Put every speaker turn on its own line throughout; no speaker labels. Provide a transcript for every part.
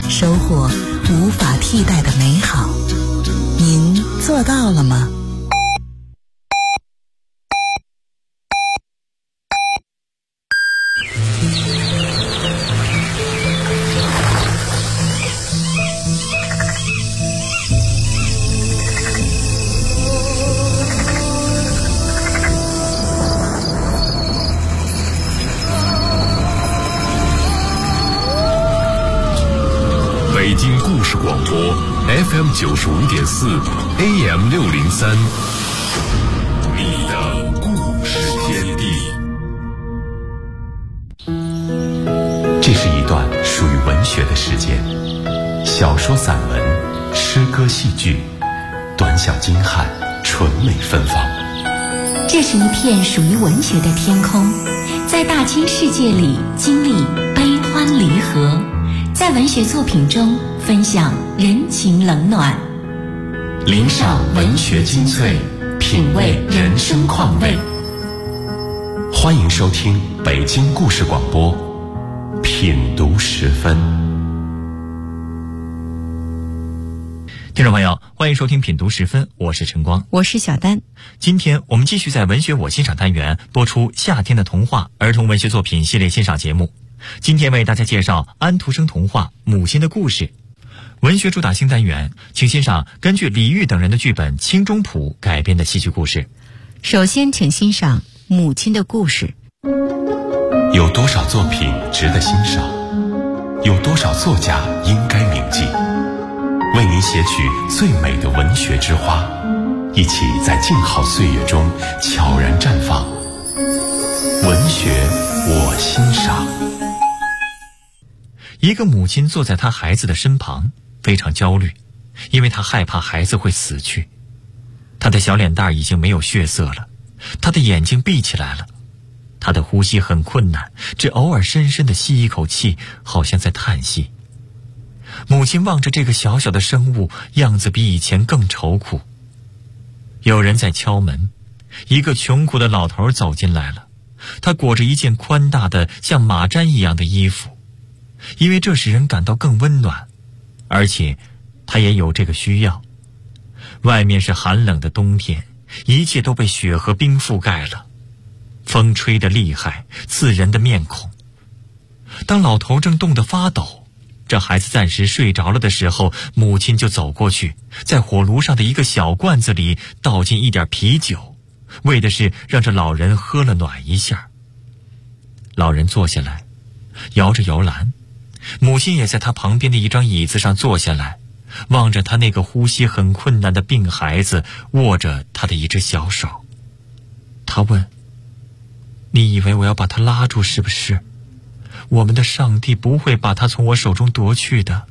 收获无法替代的美好。您做到了吗？
北京故事广播 FM 95.4 AM 603，你的故事天地。
这是一段属于文学的时间，小说、散文、诗歌、戏剧，短小精悍，纯美芬芳。
这是一片属于文学的天空，在大千世界里经历悲欢离合，在文学作品中分享人情冷暖，
聆赏文学精粹，品味人生况味。欢迎收听北京故事广播品读时分。
听众朋友，欢迎收听品读时分，我是晨光，
我是小丹。
今天我们继续在文学我欣赏单元播出夏天的童话儿童文学作品系列欣赏节目。今天为大家介绍安徒生童话《母亲的故事》。文学主打新单元，请欣赏根据李煜等人的剧本《清中谱》改编的戏剧故事。
首先请欣赏《母亲的故事》。
有多少作品值得欣赏？有多少作家应该铭记？为您写取最美的文学之花，一起在静好岁月中悄然绽放。文学我欣赏。
一个母亲坐在她孩子的身旁，非常焦虑，因为她害怕孩子会死去。她的小脸蛋已经没有血色了，她的眼睛闭起来了，她的呼吸很困难，只偶尔深深地吸一口气，好像在叹息。母亲望着这个小小的生物，样子比以前更愁苦。有人在敲门，一个穷苦的老头走进来了，他裹着一件宽大的像马毡一样的衣服，因为这使人感到更温暖，而且他也有这个需要。外面是寒冷的冬天，一切都被雪和冰覆盖了，风吹得厉害，刺人的面孔。当老头正冻得发抖，这孩子暂时睡着了的时候，母亲就走过去，在火炉上的一个小罐子里倒进一点啤酒，为的是让这老人喝了暖一下。老人坐下来，摇着摇篮，母亲也在他旁边的一张椅子上坐下来，望着他那个呼吸很困难的病孩子，握着他的一只小手。他问：你以为我要把他拉住是不是？我们的上帝不会把他从我手中夺去的。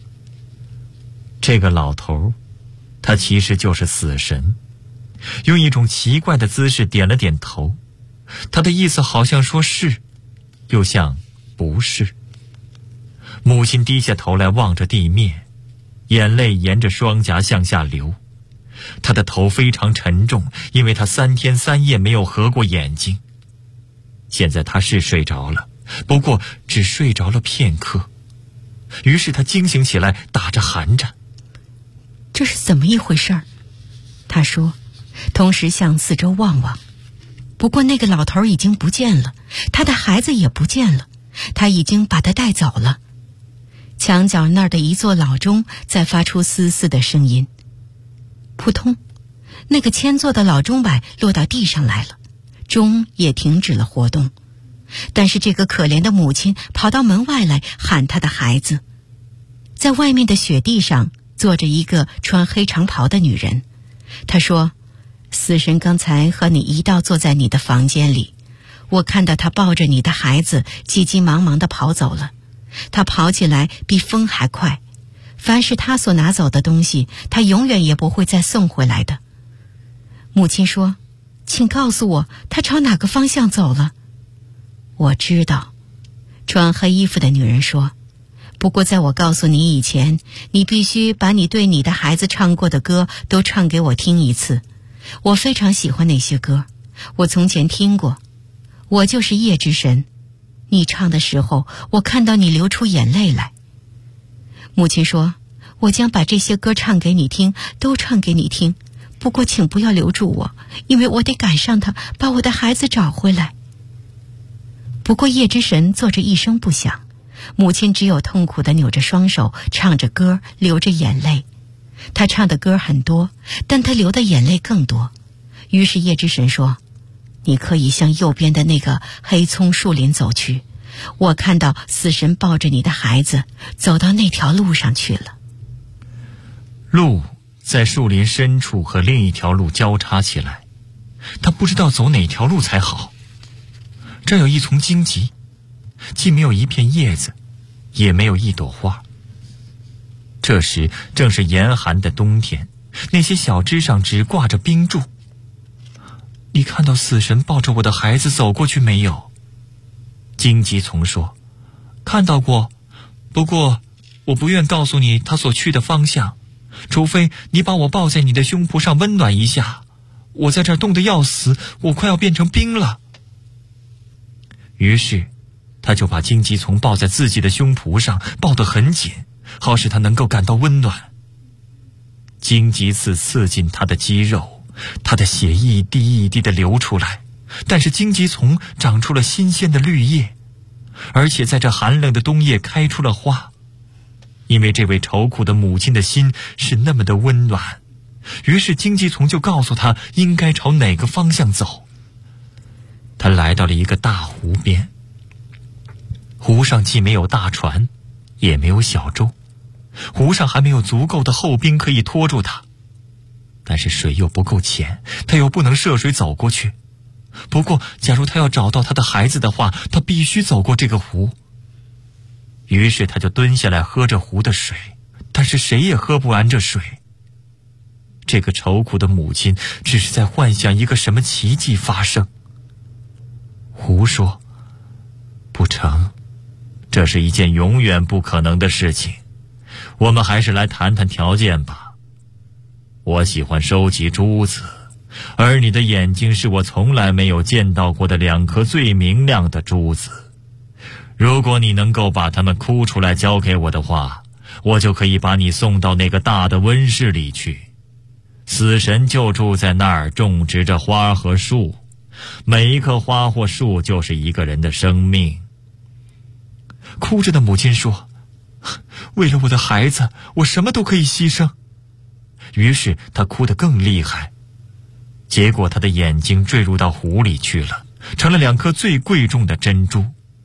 这个老头，他其实就是死神，用一种奇怪的姿势点了点头，他的意思好像说是，又像不是。母亲低下头来望着地面，眼泪沿着双颊向下流。她的头非常沉重，因为她3天3夜没有合过眼睛。现在她是睡着了，不过只睡着了片刻。于是她惊醒起来，打着寒颤。
这是怎么一回事儿？她说，同时向四周望望。不过那个老头已经不见了，他的孩子也不见了，他已经把他带走了。墙角那儿的一座老钟在发出嘶嘶的声音，扑通，那个铅做的老钟摆落到地上来了，钟也停止了活动。但是这个可怜的母亲跑到门外来喊她的孩子。在外面的雪地上坐着一个穿黑长袍的女人，她说，死神刚才和你一道坐在你的房间里，我看到他抱着你的孩子急急忙忙地跑走了。他跑起来比风还快，凡是他所拿走的东西，他永远也不会再送回来的。母亲说，请告诉我他朝哪个方向走了。我知道，穿黑衣服的女人说，不过在我告诉你以前，你必须把你对你的孩子唱过的歌都唱给我听一次。我非常喜欢那些歌，我从前听过。我就是夜之神，你唱的时候，我看到你流出眼泪来。 母亲说，我将把这些歌唱给你听，都唱给你听，不过请不要留住我，因为我得赶上他，把我的孩子找回来。不过夜之神坐着一声不响，母亲只有痛苦地扭着双手，唱着歌，流着眼泪。她唱的歌很多，但她流的眼泪更多。于是夜之神说，你可以向右边的那个黑葱树林走去，我看到死神抱着你的孩子走到那条路上去了。
路在树林深处和另一条路交叉起来，他不知道走哪条路才好。这有一丛荆棘，既没有一片叶子，也没有一朵花。这时正是严寒的冬天，那些小枝上只挂着冰柱。你看到死神抱着我的孩子走过去没有？荆棘丛说，看到过，不过我不愿告诉你他所去的方向，除非你把我抱在你的胸脯上温暖一下。我在这儿冻得要死，我快要变成冰了。于是他就把荆棘丛抱在自己的胸脯上，抱得很紧，好使他能够感到温暖。荆棘刺刺进他的肌肉，他的血一滴一滴地流出来，但是荆棘丛长出了新鲜的绿叶，而且在这寒冷的冬夜开出了花。因为这位愁苦的母亲的心是那么的温暖，于是荆棘丛就告诉他应该朝哪个方向走。他来到了一个大湖边，湖上既没有大船，也没有小舟，湖上还没有足够的厚冰可以拖住他，但是水又不够浅，他又不能涉水走过去。不过假如他要找到他的孩子的话，他必须走过这个湖。于是他就蹲下来喝着湖的水，但是谁也喝不完这水。这个愁苦的母亲只是在幻想一个什么奇迹发生。湖说，不成，这是一件永远不可能的事情，我们还是来谈谈条件吧。我喜欢收集珠子，而你的眼睛是我从来没有见到过的2颗最明亮的珠子。如果你能够把它们哭出来交给我的话，我就可以把你送到那个大的温室里去。死神就住在那儿，种植着花和树，每一棵花或树就是一个人的生命。哭着的母亲说，为了我的孩子，我什么都可以牺牲。于是她哭得更厉害，结果她的眼睛坠入到湖里去了，成了2颗最贵重的珍珠。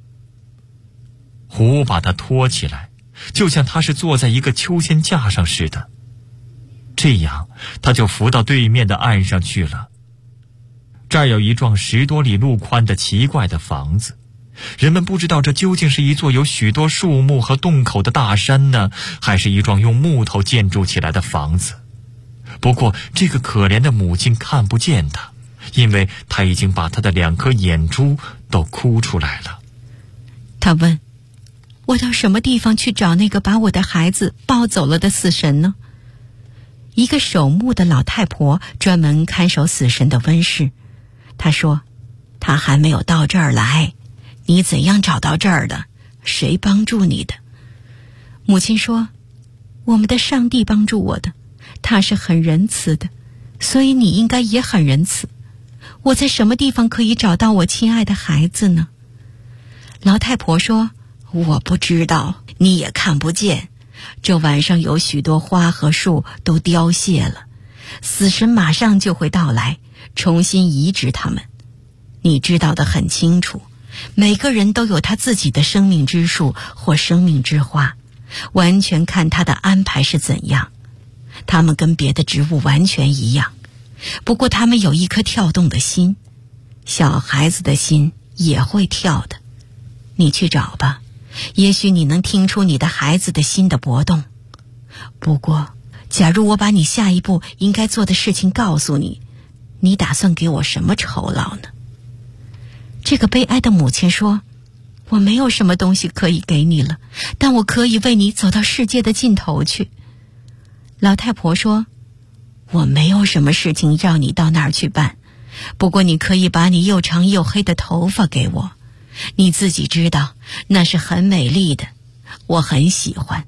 湖把她托起来，就像她是坐在一个秋千架上似的，这样她就浮到对面的岸上去了。这儿有一幢10多里路宽的奇怪的房子，人们不知道这究竟是一座有许多树木和洞口的大山呢，还是一幢用木头建筑起来的房子。不过这个可怜的母亲看不见它，因为她已经把她的2颗眼珠都哭出来了。
他问，我到什么地方去找那个把我的孩子抱走了的死神呢？一个守墓的老太婆专门看守死神的温室。她说，他还没有到这儿来，你怎样找到这儿的？谁帮助你的？母亲说，我们的上帝帮助我的，他是很仁慈的，所以你应该也很仁慈。我在什么地方可以找到我亲爱的孩子呢？老太婆说，我不知道，你也看不见。这晚上有许多花和树都凋谢了，死神马上就会到来，重新移植它们。你知道得很清楚，每个人都有他自己的生命之树或生命之花，完全看他的安排是怎样。他们跟别的植物完全一样，不过他们有一颗跳动的心，小孩子的心也会跳的。你去找吧，也许你能听出你的孩子的心的搏动。不过假如我把你下一步应该做的事情告诉你，你打算给我什么酬劳呢？这个悲哀的母亲说，我没有什么东西可以给你了，但我可以为你走到世界的尽头去。老太婆说，我没有什么事情让你到那儿去办，不过你可以把你又长又黑的头发给我，你自己知道那是很美丽的，我很喜欢。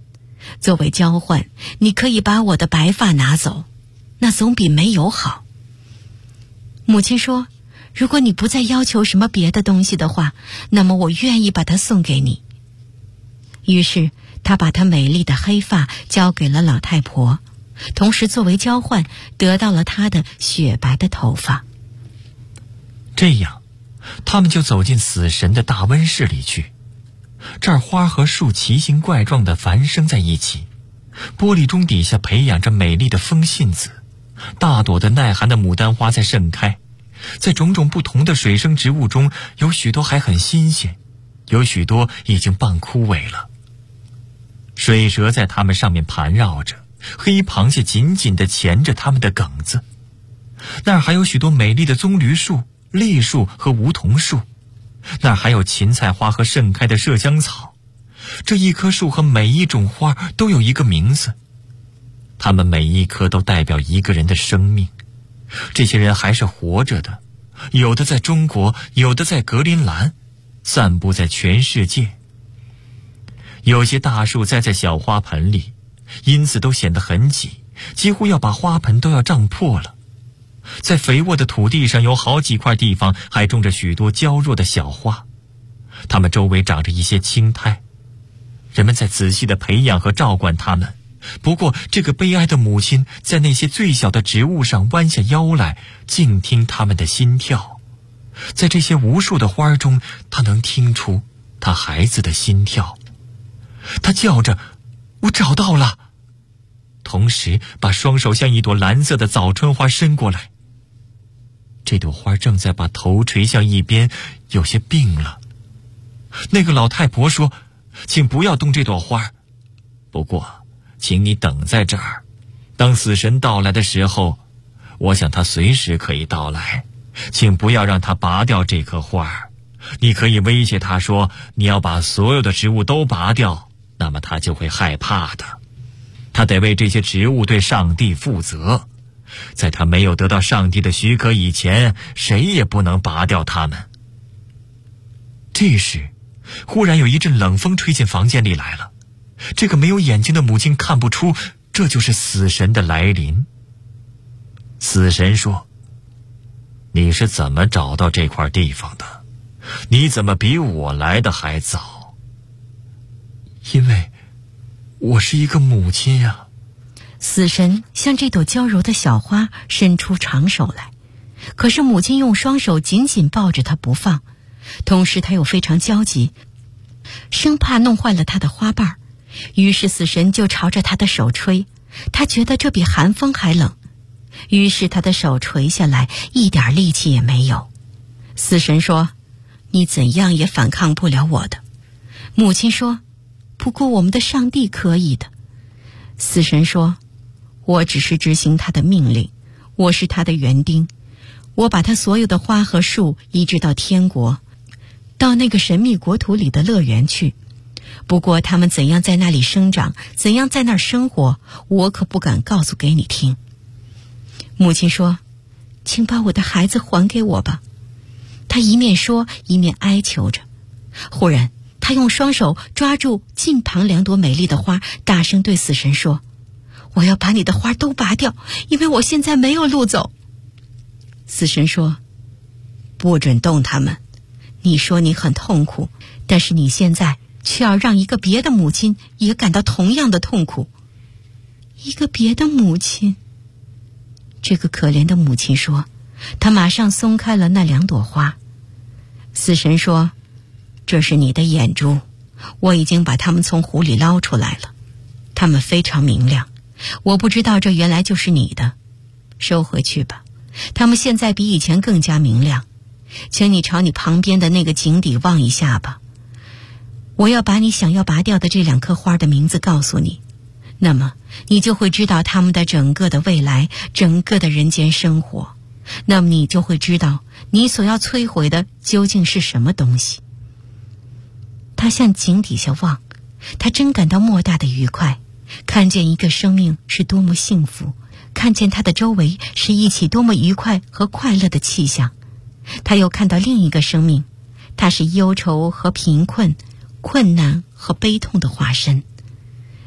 作为交换，你可以把我的白发拿走，那总比没有好。母亲说，如果你不再要求什么别的东西的话，那么我愿意把它送给你。于是她把她美丽的黑发交给了老太婆，同时作为交换得到了她的雪白的头发。
这样他们就走进死神的大温室里去。这儿花和树奇形怪状地繁生在一起，玻璃钟底下培养着美丽的风信子，大朵的耐寒的牡丹花在盛开。在种种不同的水生植物中，有许多还很新鲜，有许多已经半枯萎了。水蛇在它们上面盘绕着，黑螃蟹紧紧地钳着它们的梗子。那儿还有许多美丽的棕榈树、栗树和梧桐树，那儿还有芹菜花和盛开的麝香草。这一棵树和每一种花都有一个名字，它们每一棵都代表一个人的生命。这些人还是活着的，有的在中国，有的在格陵兰，散布在全世界。有些大树栽在小花盆里，因此都显得很挤，几乎要把花盆都要胀破了。在肥沃的土地上，有好几块地方还种着许多娇弱的小花，它们周围长着一些青苔，人们在仔细地培养和照管它们。不过这个悲哀的母亲在那些最小的植物上弯下腰来，静听它们的心跳。在这些无数的花中，她能听出她孩子的心跳。她叫着，我找到了，同时把双手向一朵蓝色的早春花伸过来。这朵花正在把头垂向一边，有些病了。那个老太婆说，请不要动这朵花，不过请你等在这儿，当死神到来的时候，我想他随时可以到来，请不要让他拔掉这棵花。你可以威胁他说，你要把所有的植物都拔掉，那么他就会害怕的。他得为这些植物对上帝负责，在他没有得到上帝的许可以前，谁也不能拔掉它们。这时忽然有一阵冷风吹进房间里来了，这个没有眼睛的母亲看不出这就是死神的来临。死神说，你是怎么找到这块地方的？你怎么比我来的还早？因为我是一个母亲呀。
死神向这朵娇柔的小花伸出长手来，可是母亲用双手紧紧抱着它不放，同时她又非常焦急，生怕弄坏了她的花瓣。于是死神就朝着她的手吹，他觉得这比寒风还冷，于是他的手垂下来，一点力气也没有。死神说，你怎样也反抗不了我的。母亲说，不过我们的上帝可以的。死神说，我只是执行他的命令，我是他的园丁，我把他所有的花和树移植到天国，到那个神秘国土里的乐园去。不过他们怎样在那里生长，怎样在那儿生活，我可不敢告诉给你听。母亲说，请把我的孩子还给我吧。她一面说一面哀求着。忽然她用双手抓住近旁2朵美丽的花，大声对死神说，我要把你的花都拔掉，因为我现在没有路走。死神说，不准动它们。你说你很痛苦，但是你现在却要让一个别的母亲也感到同样的痛苦。一个别的母亲？这个可怜的母亲说，她马上松开了那2朵花。死神说，这是你的眼珠，我已经把它们从湖里捞出来了，它们非常明亮，我不知道这原来就是你的，收回去吧，它们现在比以前更加明亮，请你朝你旁边的那个井底望一下吧。我要把你想要拔掉的这2棵花的名字告诉你，那么你就会知道他们的整个的未来，整个的人间生活，那么你就会知道你所要摧毁的究竟是什么东西。他向井底下望，他真感到莫大的愉快，看见一个生命是多么幸福，看见他的周围是一起多么愉快和快乐的气象。他又看到另一个生命，他是忧愁和贫困、困难和悲痛的化身。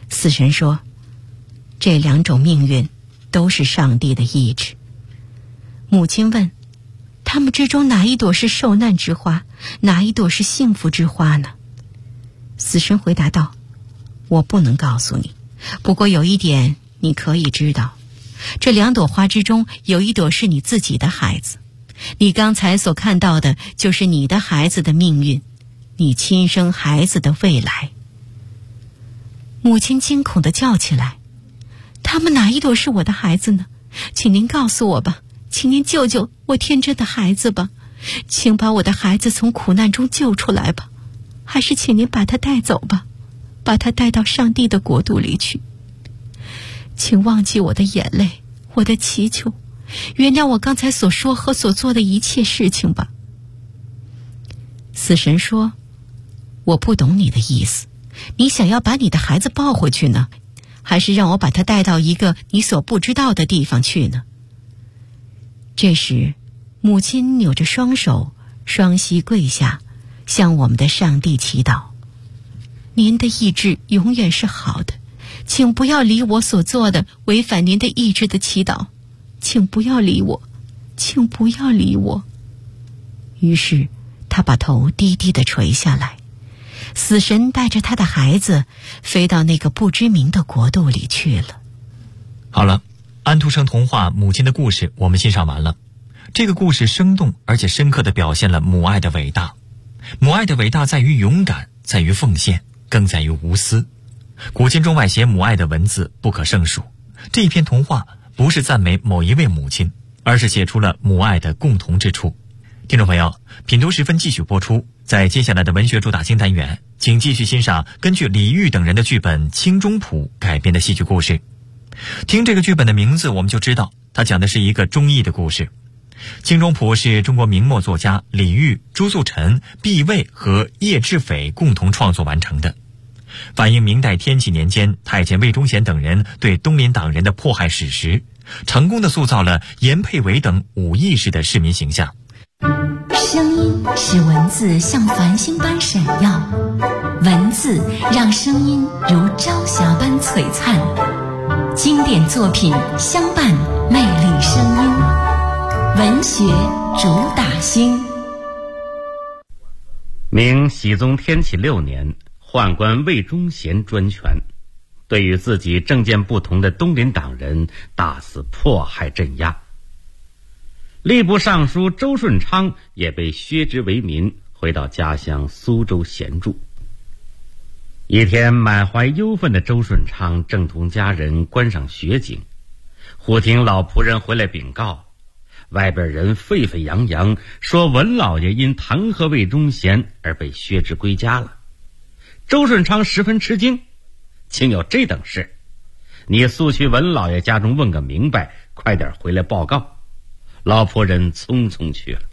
死神说，这2种命运都是上帝的意志。母亲问，他们之中哪一朵是受难之花，哪一朵是幸福之花呢？死神回答道，我不能告诉你，不过有一点你可以知道，这2朵花之中有一朵是你自己的孩子，你刚才所看到的就是你的孩子的命运，你亲生孩子的未来。母亲惊恐地叫起来，他们哪一朵是我的孩子呢？请您告诉我吧，请您救救我天真的孩子吧，请把我的孩子从苦难中救出来吧，还是请您把他带走吧，把他带到上帝的国度里去。请忘记我的眼泪，我的祈求，原谅我刚才所说和所做的一切事情吧。死神说，我不懂你的意思，你想要把你的孩子抱回去呢，还是让我把他带到一个你所不知道的地方去呢？这时，母亲扭着双手，双膝跪下，向我们的上帝祈祷，您的意志永远是好的，请不要理我所做的违反您的意志的祈祷，请不要理我，请不要理我。于是他把头低低地垂下来，死神带着他的孩子飞到那个不知名的国度里去了。
好了，安徒生童话《母亲的故事》我们欣赏完了。这个故事生动而且深刻地表现了母爱的伟大。母爱的伟大在于勇敢，在于奉献，更在于无私。古今中外写母爱的文字不可胜数。这一篇童话不是赞美某一位母亲，而是写出了母爱的共同之处。听众朋友，品读时分继续播出。在接下来的文学主打新单元，请继续欣赏根据李煜等人的剧本《清中谱》改编的戏剧故事。听这个剧本的名字，我们就知道它讲的是一个忠义的故事。《清中谱》是中国明末作家李煜、朱素臣、毕卫和叶志斐共同创作完成的，反映明代天启年间太监魏忠贤等人对东林党人的迫害史实，成功地塑造了严佩维等武义士的市民形象。
声音使文字像繁星般闪耀，文字让声音如朝霞般璀璨。经典作品相伴，魅力声音，文学主打星。
明熹宗天启6年，宦官魏忠贤专权，对于自己政见不同的东林党人大肆迫害镇压。吏部尚书周顺昌也被削职为民，回到家乡苏州闲住。一天，满怀忧愤的周顺昌正同家人观赏雪景，忽听老仆人回来禀告，外边人沸沸扬扬，说文老爷因弹劾魏忠贤而被削职归家了。周顺昌十分吃惊，竟有这等事？你速去文老爷家中问个明白，快点回来报告。老仆人匆匆去了。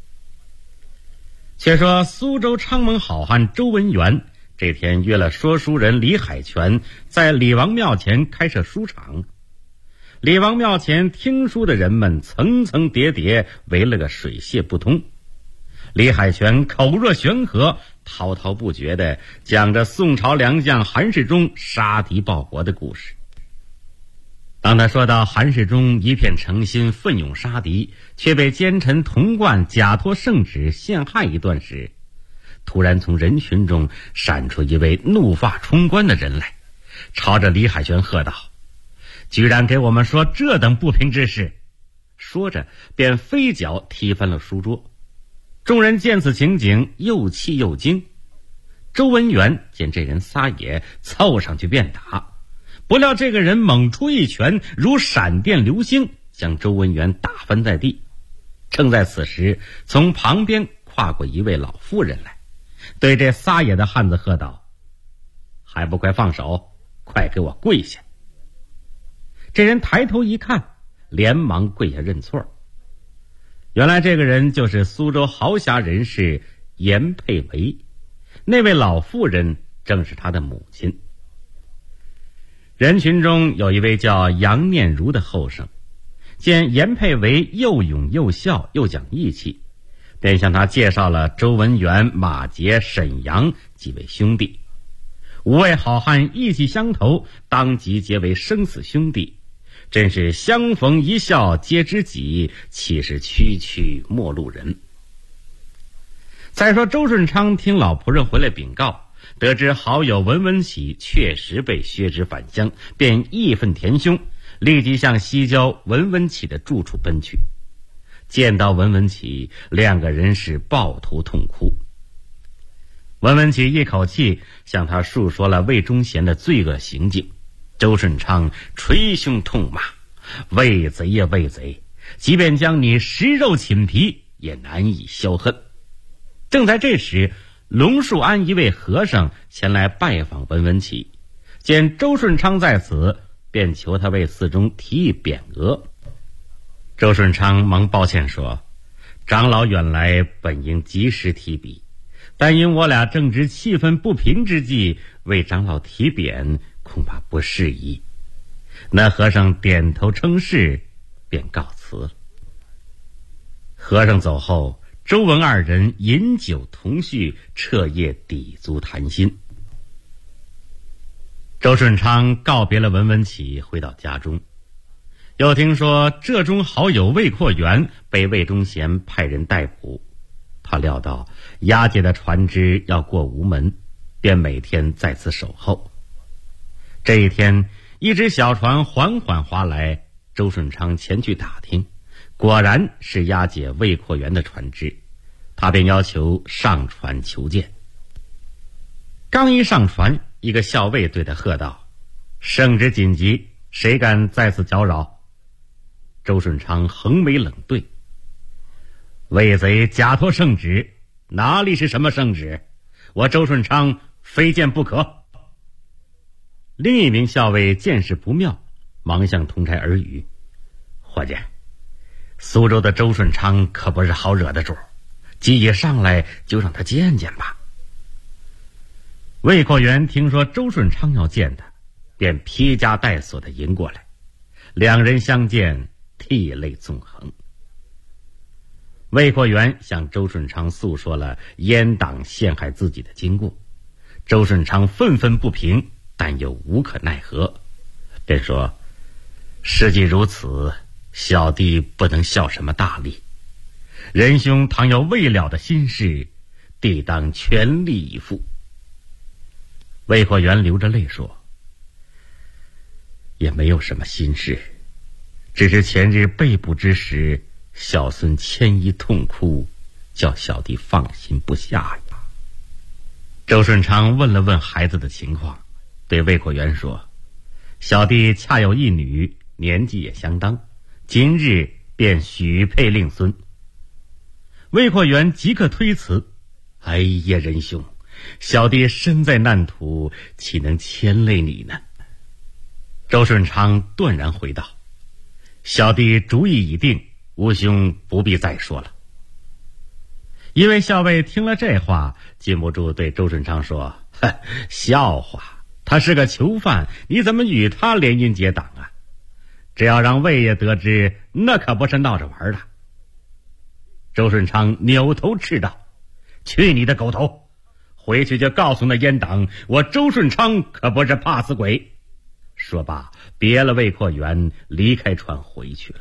却说苏州昌蒙好汉周文元这天约了说书人李海泉在李王庙前开设书场。李王庙前听书的人们层层叠叠，围了个水泄不通。李海泉口若悬河，滔滔不绝地讲着宋朝良将韩世忠杀敌报国的故事。当他说到韩世忠一片诚心奋勇杀敌，却被奸臣童贯假托圣旨陷害一段时，突然从人群中闪出一位怒发冲冠的人来，朝着李海泉喝道：居然给我们说这等不平之事！说着便飞脚踢翻了书桌。众人见此情景，又气又惊。周文元见这人撒野，凑上去便打，不料这个人猛出一拳，如闪电流星，将周文元打翻在地。正在此时，从旁边跨过一位老妇人来，对这撒野的汉子喝道：还不快放手，快给我跪下！这人抬头一看，连忙跪下认错。原来这个人就是苏州豪侠人士严佩维，那位老妇人正是他的母亲。人群中有一位叫杨念如的后生，见严佩维又勇又孝又讲义气，便向他介绍了周文元、马杰、沈阳几位兄弟。 五位好汉意气相投，当即结为生死兄弟，真是相逢一笑皆知己，岂是区区陌路人。再说周顺昌听老仆人回来禀告，得知好友文文启确实被削职返乡，便义愤填胸，立即向西郊文文启的住处奔去。见到文文启，两个人是抱头痛哭。文文启一口气向他述说了魏忠贤的罪恶行径。周顺昌捶胸痛骂：魏贼呀魏贼，即便将你食肉寝皮，也难以消恨。正在这时，龙树庵一位和尚前来拜访文文启，见周顺昌在此，便求他为寺中提议匾额。周顺昌忙抱歉说：长老远来本应及时提笔，但因我俩正值气愤不平之际，为长老提匾恐怕不适宜。那和尚点头称是，便告辞了。和尚走后，周文二人饮酒同叙，彻夜抵足谈心。周顺昌告别了文文启，回到家中，又听说浙中好友魏阔元被魏忠贤派人逮捕。他料到押解的船只要过吴门，便每天在此守候。这一天，一只小船缓缓划来，周顺昌前去打听，果然是押解魏阔元的船只，他便要求上船求见。刚一上船，一个校尉对他喝道：圣旨紧急，谁敢在此搅扰？周顺昌横眉冷对：魏贼假托圣旨，哪里是什么圣旨？我周顺昌非见不可。另一名校尉见势不妙，忙向同差耳语：伙计，苏州的周顺昌可不是好惹的主，既一上来就让他见见吧。魏阔元听说周顺昌要见他，便披枷带锁的迎过来，两人相见，涕泪纵横。魏阔元向周顺昌诉说了阉党陷害自己的经过，周顺昌愤愤不平，但又无可奈何，便说：事既如此，小弟不能效什么大力，仁兄倘有未了的心事，弟当全力以赴。魏阔元流着泪说：也没有什么心事，只是前日被捕之时，小孙牵衣痛哭，叫小弟放心不下呀。周顺昌问了问孩子的情况，对魏阔元说：小弟恰有一女，年纪也相当，今日便许配令孙。魏阔元即刻推辞：哎呀，仁兄，小弟身在难途，岂能牵累你呢？周顺昌断然回道：小弟主意已定，吴兄不必再说了。一位校尉听了这话，禁不住对周顺昌说：笑话，他是个囚犯，你怎么与他联姻结党啊？只要让魏爷得知，那可不是闹着玩的。周顺昌扭头斥道：去你的狗头！回去就告诉那阉党，我周顺昌可不是怕死鬼。说罢，别了魏阔元，离开船回去了。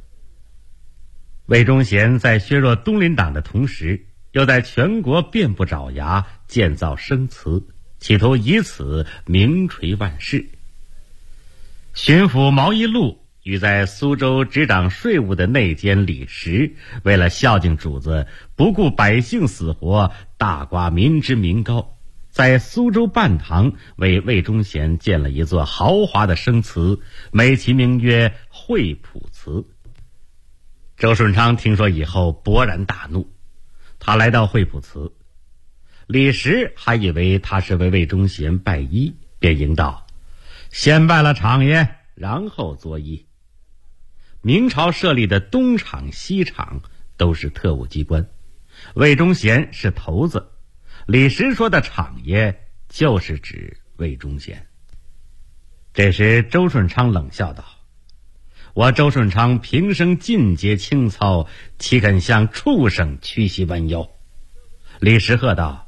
魏忠贤在削弱东林党的同时，又在全国遍布爪牙，建造生祠，企图以此名垂万世。巡抚毛一禄与在苏州执掌税务的内监李时，为了孝敬主子，不顾百姓死活，大刮民脂民膏，在苏州半塘为魏忠贤建了一座豪华的生祠，美其名曰惠普祠。周顺昌听说以后勃然大怒，他来到惠普祠，李时还以为他是为魏忠贤拜医，便迎道：先拜了厂爷，然后作揖。明朝设立的东厂西厂都是特务机关，魏忠贤是头子，李时说的厂爷就是指魏忠贤。这时周顺昌冷笑道：我周顺昌平生尽节清操，岂肯向畜生屈膝弯腰？李时喝道：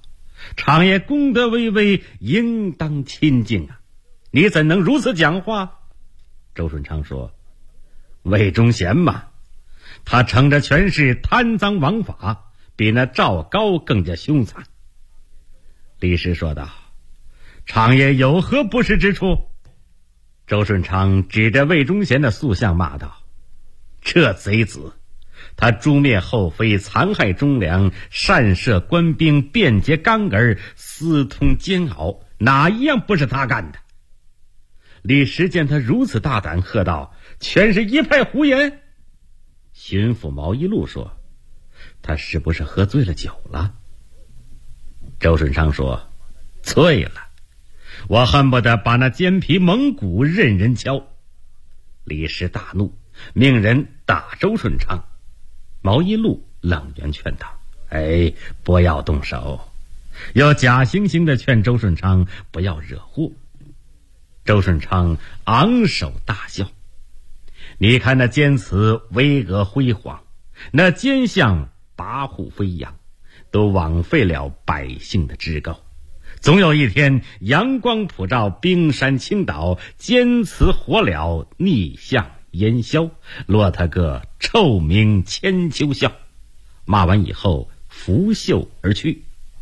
常爷功德巍巍，应当亲近啊！你怎能如此讲话？周顺昌说：魏忠贤嘛，他乘着权势贪赃枉法，比那赵高更加凶残。李师说道：常爷有何不实之处？周顺昌指着魏忠贤的塑像骂道：这贼子，他诛灭后妃，残害忠良，擅射官兵，便捷刚儿，私通奸熬，哪一样不是他干的？李时见他如此大胆，喝道：全是一派胡言！巡抚毛一路说：他是不是喝醉了酒了？周顺昌说：醉了，我恨不得把那奸皮蒙骨任人敲。李时大怒，命人打周顺昌。毛一路冷言劝道：不要动手，又假惺惺地劝周顺昌不要惹祸。周顺昌昂首大笑：你看那奸词巍峨辉煌，那奸相跋扈飞扬，都枉费了百姓的志高。总有一天阳光普照，冰山倾倒，奸词火燎，逆相烟消，落他个臭名千秋笑。骂完以后拂袖而去。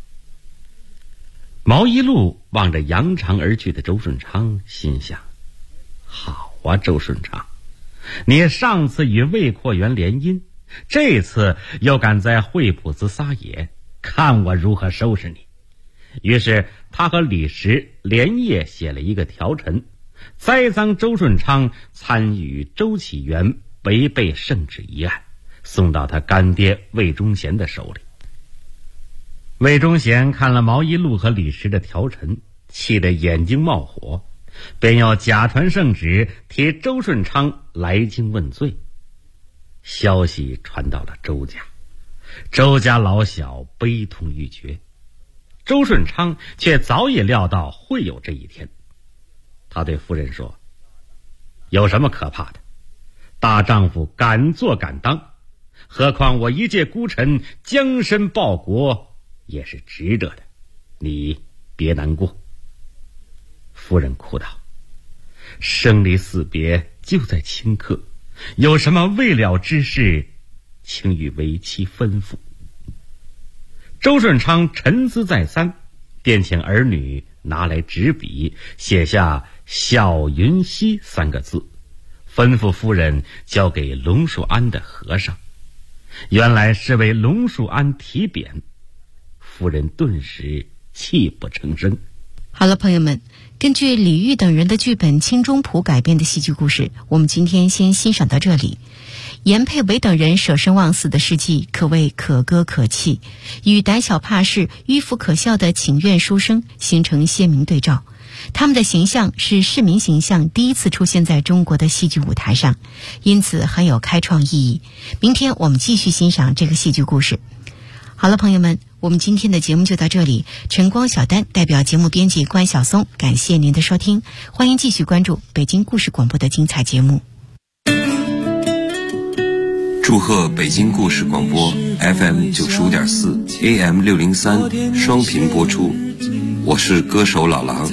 毛一路望着扬长而去的周顺昌，心想：好啊，周顺昌，你上次与魏阔元联姻，这次又敢在惠普寺撒野，看我如何收拾你。于是他和李时连夜写了一个条陈，栽赃周顺昌参与周启元违背圣旨一案，送到他干爹魏忠贤的手里。魏忠贤看了毛一路和李时的条陈，气得眼睛冒火，便要假传圣旨，替周顺昌来京问罪。消息传到了周家，周家老小悲痛欲绝。周顺昌却早已料到会有这一天。他对夫人说：有什么可怕的？大丈夫敢做敢当，何况我一介孤臣，将身报国也是值得的，你别难过。夫人哭道：生离死别就在顷刻，有什么未了之事，请与为妻吩咐。周顺昌沉思再三，便请儿女拿来纸笔，写下小云溪3个字，吩咐夫人交给龙树安的和尚。原来是为龙树安提匾。夫人顿时泣不成声。
好了，朋友们，根据李煜等人的剧本《清中谱》改编的戏剧故事，我们今天先欣赏到这里。严佩维等人舍生忘死的事迹可谓可歌可泣，与胆小怕事、迂腐可笑的请愿书生形成鲜明对照。他们的形象是市民形象第一次出现在中国的戏剧舞台上，因此很有开创意义。明天我们继续欣赏这个戏剧故事。好了，朋友们，我们今天的节目就到这里。晨光小丹代表节目编辑关晓松，感谢您的收听，欢迎继续关注北京故事广播的精彩节目。
祝贺北京故事广播 FM 95.4 AM 603双频播出，我是歌手老狼。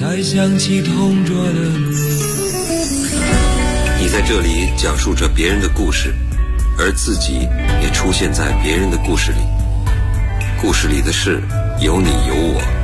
你在这里讲述着别人的故事，而自己也出现在别人的故事里，故事里的事有你有我。